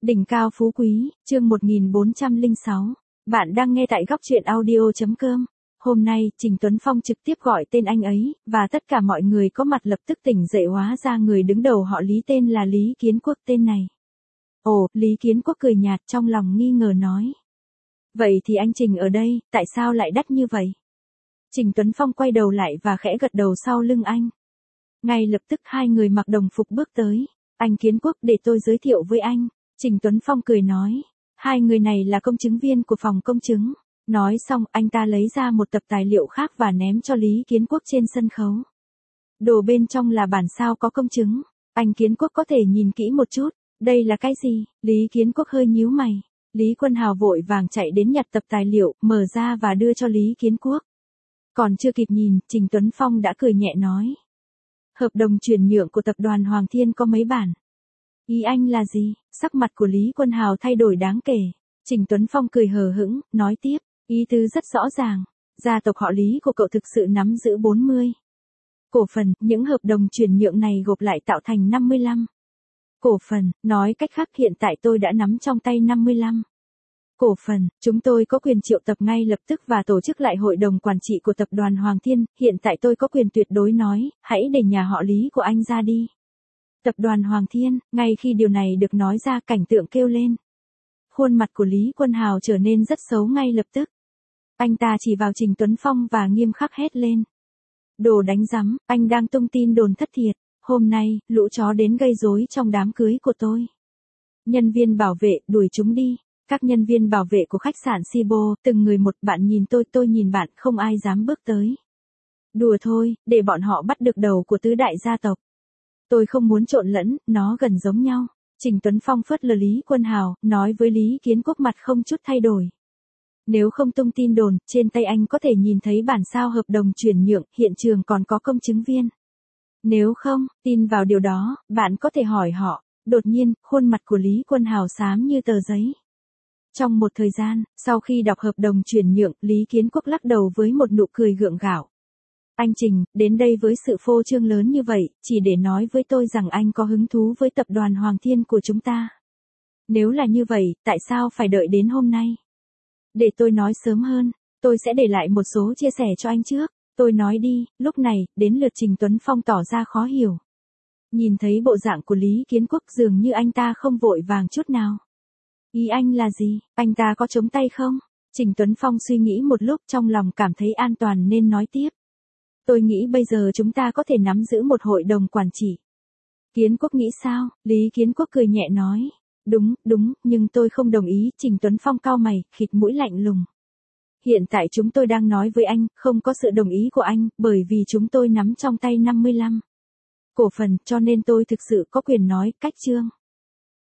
Đỉnh cao phú quý, chương 1406. Bạn đang nghe tại góc truyện audio.com. Hôm nay, Trình Tuấn Phong trực tiếp gọi tên anh ấy, và tất cả mọi người có mặt lập tức tỉnh dậy, hóa ra người đứng đầu họ Lý tên là Lý Kiến Quốc tên này. Ồ, Lý Kiến Quốc cười nhạt trong lòng nghi ngờ nói. Vậy thì anh Trình ở đây, tại sao lại đắt như vậy? Trình Tuấn Phong quay đầu lại và khẽ gật đầu sau lưng anh. Ngay lập tức hai người mặc đồng phục bước tới. Anh Kiến Quốc, để tôi giới thiệu với anh. Trình Tuấn Phong cười nói. Hai người này là công chứng viên của phòng công chứng. Nói xong, anh ta lấy ra một tập tài liệu khác và ném cho Lý Kiến Quốc trên sân khấu. Đồ bên trong là bản sao có công chứng. Anh Kiến Quốc có thể nhìn kỹ một chút. Đây là cái gì? Lý Kiến Quốc hơi nhíu mày. Lý Quân Hào vội vàng chạy đến nhặt tập tài liệu, mở ra và đưa cho Lý Kiến Quốc. Còn chưa kịp nhìn, Trình Tuấn Phong đã cười nhẹ nói. Hợp đồng chuyển nhượng của tập đoàn Hoàng Thiên có mấy bản? Ý anh là gì? Sắc mặt của Lý Quân Hào thay đổi đáng kể. Trình Tuấn Phong cười hờ hững, nói tiếp, ý tứ rất rõ ràng. Gia tộc họ Lý của cậu thực sự nắm giữ 40 cổ phần, những hợp đồng chuyển nhượng này gộp lại tạo thành 55 cổ phần, nói cách khác hiện tại tôi đã nắm trong tay 55 cổ phần, chúng tôi có quyền triệu tập ngay lập tức và tổ chức lại hội đồng quản trị của tập đoàn Hoàng Thiên, hiện tại tôi có quyền tuyệt đối nói, hãy để nhà họ Lý của anh ra đi. Tập đoàn Hoàng Thiên, ngay khi điều này được nói ra cảnh tượng kêu lên. Khuôn mặt của Lý Quân Hào trở nên rất xấu ngay lập tức. Anh ta chỉ vào Trình Tuấn Phong và nghiêm khắc hét lên. Đồ đánh rắm, anh đang tung tin đồn thất thiệt, hôm nay, lũ chó đến gây rối trong đám cưới của tôi. Nhân viên bảo vệ, đuổi chúng đi. Các nhân viên bảo vệ của khách sạn Sibo, từng người một, bạn nhìn tôi nhìn bạn, không ai dám bước tới. Đùa thôi, để bọn họ bắt được đầu của tứ đại gia tộc. Tôi không muốn trộn lẫn, nó gần giống nhau. Trình Tuấn Phong phớt lờ Lý Quân Hào, nói với Lý Kiến Quốc mặt không chút thay đổi. Nếu không tung tin đồn, trên tay anh có thể nhìn thấy bản sao hợp đồng chuyển nhượng, hiện trường còn có công chứng viên. Nếu không, tin vào điều đó, bạn có thể hỏi họ. Đột nhiên, khuôn mặt của Lý Quân Hào xám như tờ giấy. Trong một thời gian, sau khi đọc hợp đồng chuyển nhượng, Lý Kiến Quốc lắc đầu với một nụ cười gượng gạo. Anh Trình, đến đây với sự phô trương lớn như vậy, chỉ để nói với tôi rằng anh có hứng thú với tập đoàn Hoàng Thiên của chúng ta. Nếu là như vậy, tại sao phải đợi đến hôm nay? Để tôi nói sớm hơn, tôi sẽ để lại một số chia sẻ cho anh trước. Tôi nói đi, lúc này, đến lượt Trình Tuấn Phong tỏ ra khó hiểu. Nhìn thấy bộ dạng của Lý Kiến Quốc dường như anh ta không vội vàng chút nào. Ý anh là gì? Anh ta có chống tay không? Trình Tuấn Phong suy nghĩ một lúc trong lòng cảm thấy an toàn nên nói tiếp. Tôi nghĩ bây giờ chúng ta có thể nắm giữ một hội đồng quản trị. Kiến Quốc nghĩ sao? Lý Kiến Quốc cười nhẹ nói. Đúng, nhưng tôi không đồng ý. Trình Tuấn Phong cau mày, khịt mũi lạnh lùng. Hiện tại chúng tôi đang nói với anh, không có sự đồng ý của anh, bởi vì chúng tôi nắm trong tay 55 cổ phần, cho nên tôi thực sự có quyền nói, cách chương.